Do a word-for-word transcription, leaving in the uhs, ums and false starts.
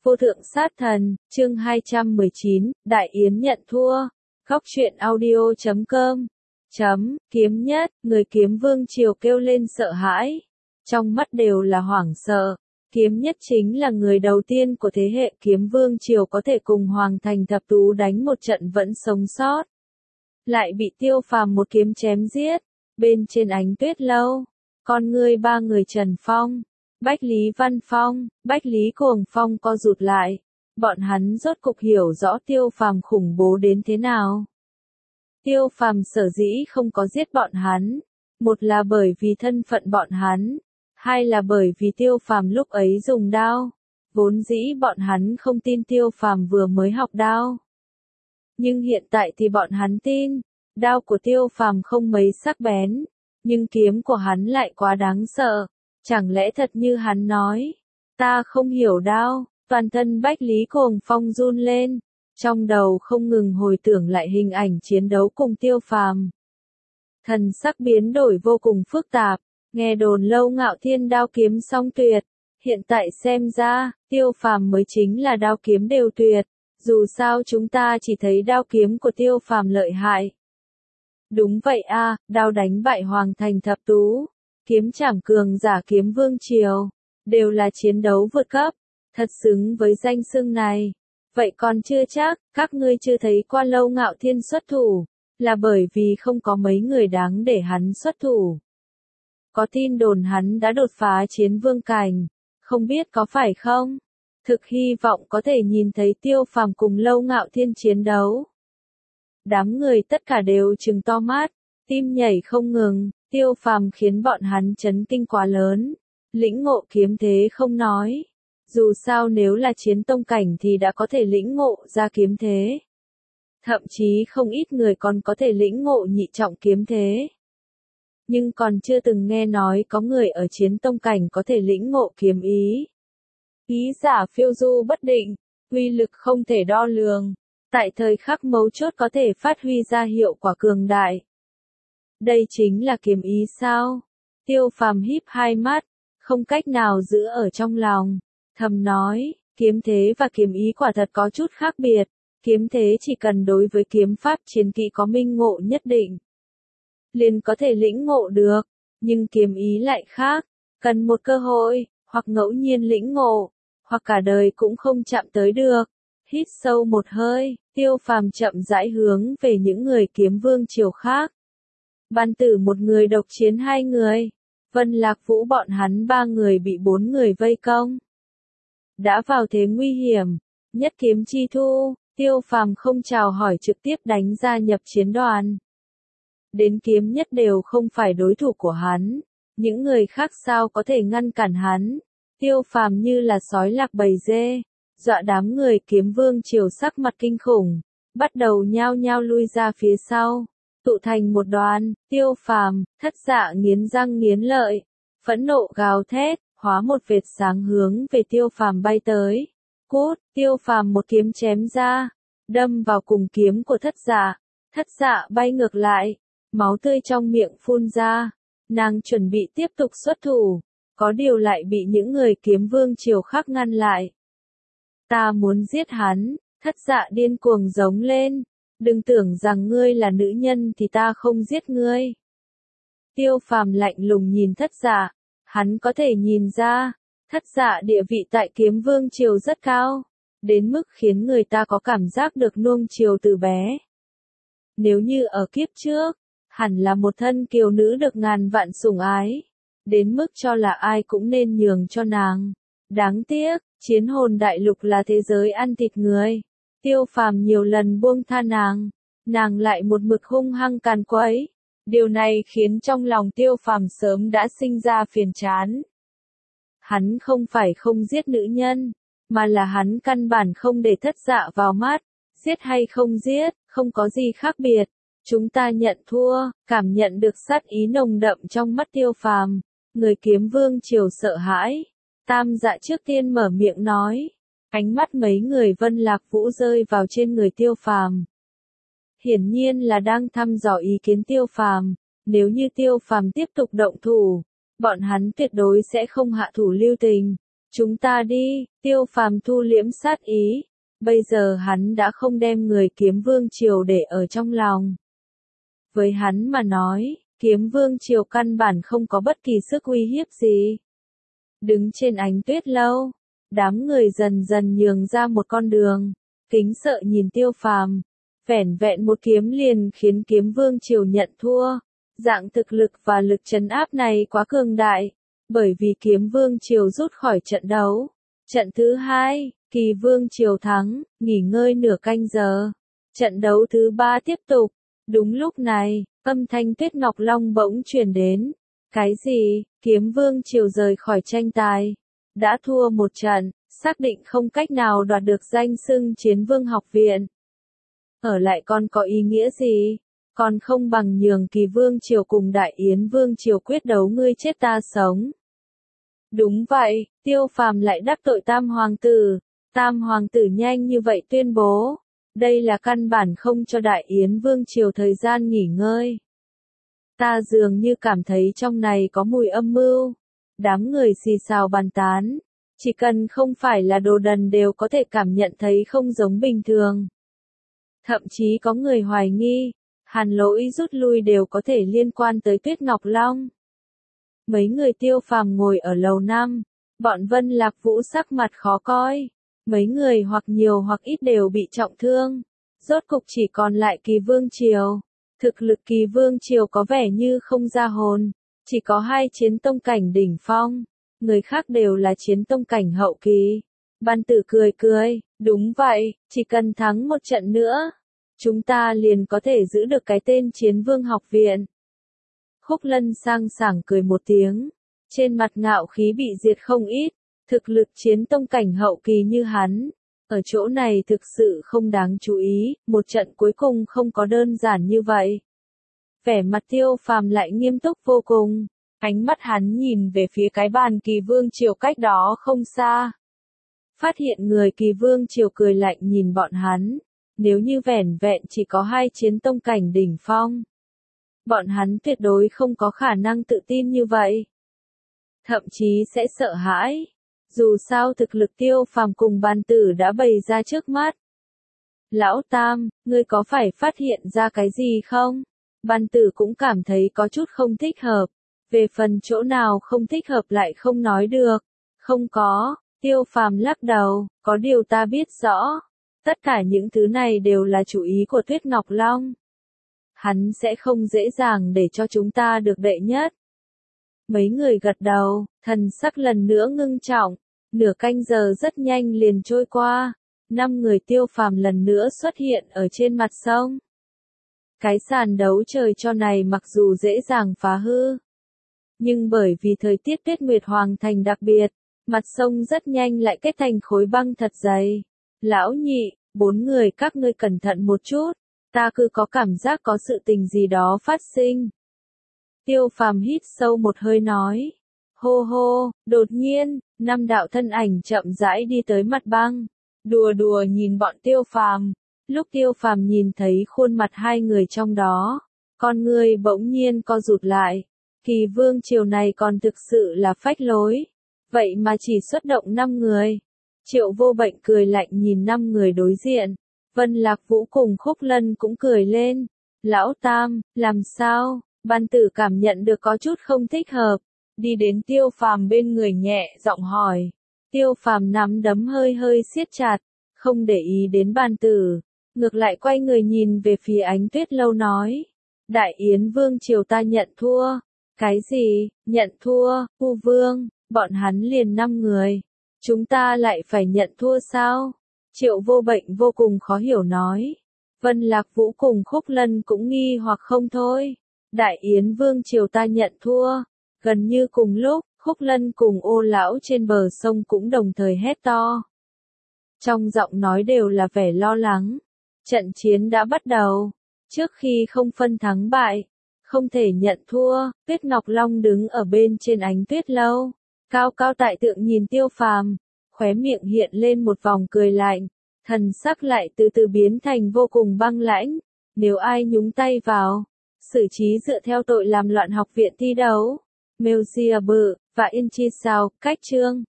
Vô thượng sát thần, chương hai trăm mười chín, Đại Yến nhận thua. Góc truyện audio chấm com. Chấm, kiếm nhất, người kiếm vương triều kêu lên sợ hãi. Trong mắt đều là hoảng sợ. Kiếm nhất chính là người đầu tiên của thế hệ kiếm vương triều có thể cùng Hoàng Thành Thập Tú đánh một trận vẫn sống sót. Lại bị Tiêu Phàm một kiếm chém giết. Bên trên ánh tuyết lâu, con ngươi ba người Trần Phong, Bách Lý Văn Phong, Bách Lý Cuồng Phong co rụt lại. Bọn hắn rốt cục hiểu rõ Tiêu Phàm khủng bố đến thế nào. Tiêu Phàm sở dĩ không có giết bọn hắn, một là bởi vì thân phận bọn hắn, hai là bởi vì Tiêu Phàm lúc ấy dùng đao. Vốn dĩ bọn hắn không tin Tiêu Phàm vừa mới học đao. Nhưng hiện tại thì bọn hắn tin, đao của Tiêu Phàm không mấy sắc bén, nhưng kiếm của hắn lại quá đáng sợ. Chẳng lẽ thật như hắn nói, ta không hiểu đao, toàn thân Bách Lý Cuồng Phong run lên, trong đầu không ngừng hồi tưởng lại hình ảnh chiến đấu cùng Tiêu Phàm. Thần sắc biến đổi vô cùng phức tạp, nghe đồn Lâu Ngạo Thiên đao kiếm song tuyệt, hiện tại xem ra, Tiêu Phàm mới chính là đao kiếm đều tuyệt, dù sao chúng ta chỉ thấy đao kiếm của Tiêu Phàm lợi hại. Đúng vậy a, đao đánh bại Hoàng Thành Thập Tú. Kiếm trảm cường giả kiếm vương triều, đều là chiến đấu vượt cấp, thật xứng với danh xưng này. Vậy còn chưa chắc, các ngươi chưa thấy qua Lâu Ngạo Thiên xuất thủ, là bởi vì không có mấy người đáng để hắn xuất thủ. Có tin đồn hắn đã đột phá chiến vương cảnh, không biết có phải không? Thực hy vọng có thể nhìn thấy Tiêu Phàm cùng Lâu Ngạo Thiên chiến đấu. Đám người tất cả đều trừng to mắt, tim nhảy không ngừng. Tiêu Phàm khiến bọn hắn chấn kinh quá lớn, lĩnh ngộ kiếm thế không nói, dù sao nếu là chiến tông cảnh thì đã có thể lĩnh ngộ ra kiếm thế. Thậm chí không ít người còn có thể lĩnh ngộ nhị trọng kiếm thế. Nhưng còn chưa từng nghe nói có người ở chiến tông cảnh có thể lĩnh ngộ kiếm ý. Ý giả phiêu du bất định, uy lực không thể đo lường, tại thời khắc mấu chốt có thể phát huy ra hiệu quả cường đại. Đây chính là kiếm ý sao? Tiêu Phàm híp hai mắt, không cách nào giữ ở trong lòng, thầm nói, kiếm thế và kiếm ý quả thật có chút khác biệt, kiếm thế chỉ cần đối với kiếm pháp chiến kỹ có minh ngộ nhất định, liền có thể lĩnh ngộ được, nhưng kiếm ý lại khác, cần một cơ hội, hoặc ngẫu nhiên lĩnh ngộ, hoặc cả đời cũng không chạm tới được. Hít sâu một hơi, Tiêu Phàm chậm rãi hướng về những người kiếm vương triều khác. Ban Tử một người độc chiến hai người, Vân Lạc Vũ bọn hắn ba người bị bốn người vây công. Đã vào thế nguy hiểm, nhất kiếm chi thu, Tiêu Phàm không chào hỏi trực tiếp đánh ra nhập chiến đoàn. Đến kiếm nhất đều không phải đối thủ của hắn, những người khác sao có thể ngăn cản hắn. Tiêu Phàm như là sói lạc bầy dê, dọa đám người kiếm vương triều sắc mặt kinh khủng, bắt đầu nhao nhao lui ra phía sau. Tụ thành một đoàn, Tiêu Phàm, Thất Dạ nghiến răng nghiến lợi, phẫn nộ gào thét, hóa một vệt sáng hướng về Tiêu Phàm bay tới. Cút, Tiêu Phàm một kiếm chém ra, đâm vào cùng kiếm của Thất Dạ. Thất Dạ bay ngược lại, máu tươi trong miệng phun ra, nàng chuẩn bị tiếp tục xuất thủ, có điều lại bị những người kiếm vương triều khác ngăn lại. Ta muốn giết hắn, Thất Dạ điên cuồng giống lên. Đừng tưởng rằng ngươi là nữ nhân thì ta không giết ngươi. Tiêu Phàm lạnh lùng nhìn Thất Dạ, hắn có thể nhìn ra, Thất Dạ địa vị tại kiếm vương triều rất cao, đến mức khiến người ta có cảm giác được nuông chiều từ bé. Nếu như ở kiếp trước, hẳn là một thân kiều nữ được ngàn vạn sủng ái, đến mức cho là ai cũng nên nhường cho nàng. Đáng tiếc, chiến hồn đại lục là thế giới ăn thịt người. Tiêu Phàm nhiều lần buông tha nàng, nàng lại một mực hung hăng càn quấy. Điều này khiến trong lòng Tiêu Phàm sớm đã sinh ra phiền chán. Hắn không phải không giết nữ nhân, mà là hắn căn bản không để Thất Dạ vào mắt. Giết hay không giết, không có gì khác biệt. Chúng ta nhận thua, cảm nhận được sát ý nồng đậm trong mắt Tiêu Phàm. Người kiếm vương triều sợ hãi. Tam Dạ trước tiên mở miệng nói. Ánh mắt mấy người Vân Lạc Vũ rơi vào trên người Tiêu Phàm. Hiển nhiên là đang thăm dò ý kiến Tiêu Phàm, nếu như Tiêu Phàm tiếp tục động thủ, bọn hắn tuyệt đối sẽ không hạ thủ lưu tình. Chúng ta đi, Tiêu Phàm thu liễm sát ý. Bây giờ hắn đã không đem người kiếm vương triều để ở trong lòng. Với hắn mà nói, kiếm vương triều căn bản không có bất kỳ sức uy hiếp gì. Đứng trên ánh tuyết lâu, đám người dần dần nhường ra một con đường, kính sợ nhìn Tiêu Phàm. Vẻn vẹn một kiếm liền khiến kiếm vương triều nhận thua. Dạng thực lực và lực trấn áp này quá cường đại, bởi vì kiếm vương triều rút khỏi trận đấu. Trận thứ hai, Kỳ vương triều thắng, nghỉ ngơi nửa canh giờ. Trận đấu thứ ba tiếp tục. Đúng lúc này, âm thanh Tuyết Ngọc Long bỗng truyền đến. Cái gì? Kiếm vương triều rời khỏi tranh tài. Đã thua một trận, xác định không cách nào đoạt được danh xưng Chiến Vương học viện. Ở lại còn có ý nghĩa gì? Còn không bằng nhường Kỳ vương triều cùng Đại Yến vương triều quyết đấu ngươi chết ta sống. Đúng vậy, Tiêu Phàm lại đắc tội Tam Hoàng tử. Tam Hoàng tử nhanh như vậy tuyên bố. Đây là căn bản không cho Đại Yến vương triều thời gian nghỉ ngơi. Ta dường như cảm thấy trong này có mùi âm mưu. Đám người xì xào bàn tán. Chỉ cần không phải là đồ đần đều có thể cảm nhận thấy không giống bình thường. Thậm chí có người hoài nghi, Hàn Lỗi rút lui đều có thể liên quan tới Tuyết Ngọc Long. Mấy người Tiêu Phàm ngồi ở lầu năm, bọn Vân Lạc Vũ sắc mặt khó coi. Mấy người hoặc nhiều hoặc ít đều bị trọng thương. Rốt cục chỉ còn lại Kỳ vương triều. Thực lực Kỳ vương triều có vẻ như không ra hồn. Chỉ có hai chiến tông cảnh đỉnh phong. Người khác đều là chiến tông cảnh hậu kỳ. Ban Tử cười cười, đúng vậy, chỉ cần thắng một trận nữa. Chúng ta liền có thể giữ được cái tên Chiến Vương học viện. Khúc Lân sang sảng cười một tiếng. Trên mặt ngạo khí bị diệt không ít. Thực lực chiến tông cảnh hậu kỳ như hắn. Ở chỗ này thực sự không đáng chú ý. Một trận cuối cùng không có đơn giản như vậy. Vẻ mặt Tiêu Phàm lại nghiêm túc vô cùng. Ánh mắt hắn nhìn về phía cái bàn Kỳ vương triều cách đó không xa. Phát hiện người Kỳ vương triều cười lạnh nhìn bọn hắn. Nếu như vẻn vẹn chỉ có hai chiến tông cảnh đỉnh phong. Bọn hắn tuyệt đối không có khả năng tự tin như vậy. Thậm chí sẽ sợ hãi. Dù sao thực lực Tiêu Phàm cùng Ban Tử đã bày ra trước mắt. Lão Tam, ngươi có phải phát hiện ra cái gì không? Ban Tử cũng cảm thấy có chút không thích hợp. Về phần chỗ nào không thích hợp lại không nói được. Không có, Tiêu Phàm lắc đầu, có điều ta biết rõ. Tất cả những thứ này đều là chủ ý của Tuyết Ngọc Long. Hắn sẽ không dễ dàng để cho chúng ta được đệ nhất. Mấy người gật đầu, thần sắc lần nữa ngưng trọng. Nửa canh giờ rất nhanh liền trôi qua. Năm người Tiêu Phàm lần nữa xuất hiện ở trên mặt sông. Cái sàn đấu trời cho này mặc dù dễ dàng phá hư. Nhưng bởi vì thời tiết Tuyết Nguyệt Hoàng Thành đặc biệt, mặt sông rất nhanh lại kết thành khối băng thật dày. Lão Nhị, bốn người các ngươi cẩn thận một chút, ta cứ có cảm giác có sự tình gì đó phát sinh. Tiêu Phàm hít sâu một hơi nói. Hô hô, đột nhiên, năm đạo thân ảnh chậm rãi đi tới mặt băng. Đùa đùa nhìn bọn Tiêu Phàm. Lúc Tiêu Phàm nhìn thấy khuôn mặt hai người trong đó, con người bỗng nhiên co rụt lại. Kỳ vương triều này còn thực sự là phách lối. Vậy mà chỉ xuất động năm người. Triệu Vô Bệnh cười lạnh nhìn năm người đối diện. Vân Lạc Vũ cùng Khúc Lân cũng cười lên. Lão Tam, làm sao? Ban Tử cảm nhận được có chút không thích hợp. Đi đến Tiêu Phàm bên người nhẹ giọng hỏi. Tiêu Phàm nắm đấm hơi hơi siết chặt. Không để ý đến Ban Tử. Ngược lại quay người nhìn về phía Ánh Tuyết Lâu nói. Đại Yến vương triều ta nhận thua. Cái gì? Nhận thua? U vương, bọn hắn liền năm người. Chúng ta lại phải nhận thua sao? Triệu Vô Bệnh vô cùng khó hiểu nói. Vân Lạc Vũ cùng Khúc Lân cũng nghi hoặc không thôi. Đại Yến vương triều ta nhận thua. Gần như cùng lúc, Khúc Lân cùng Ô lão trên bờ sông cũng đồng thời hét to. Trong giọng nói đều là vẻ lo lắng. Trận chiến đã bắt đầu. Trước khi không phân thắng bại, không thể nhận thua. Tuyết Ngọc Long đứng ở bên trên Ánh Tuyết Lâu, cao cao tại tượng nhìn Tiêu Phàm, khóe miệng hiện lên một vòng cười lạnh, thần sắc lại từ từ biến thành vô cùng băng lãnh. Nếu ai nhúng tay vào, xử trí dựa theo tội làm loạn học viện thi đấu. Mêu Xia Bự và Yên Chi Sao, cách chương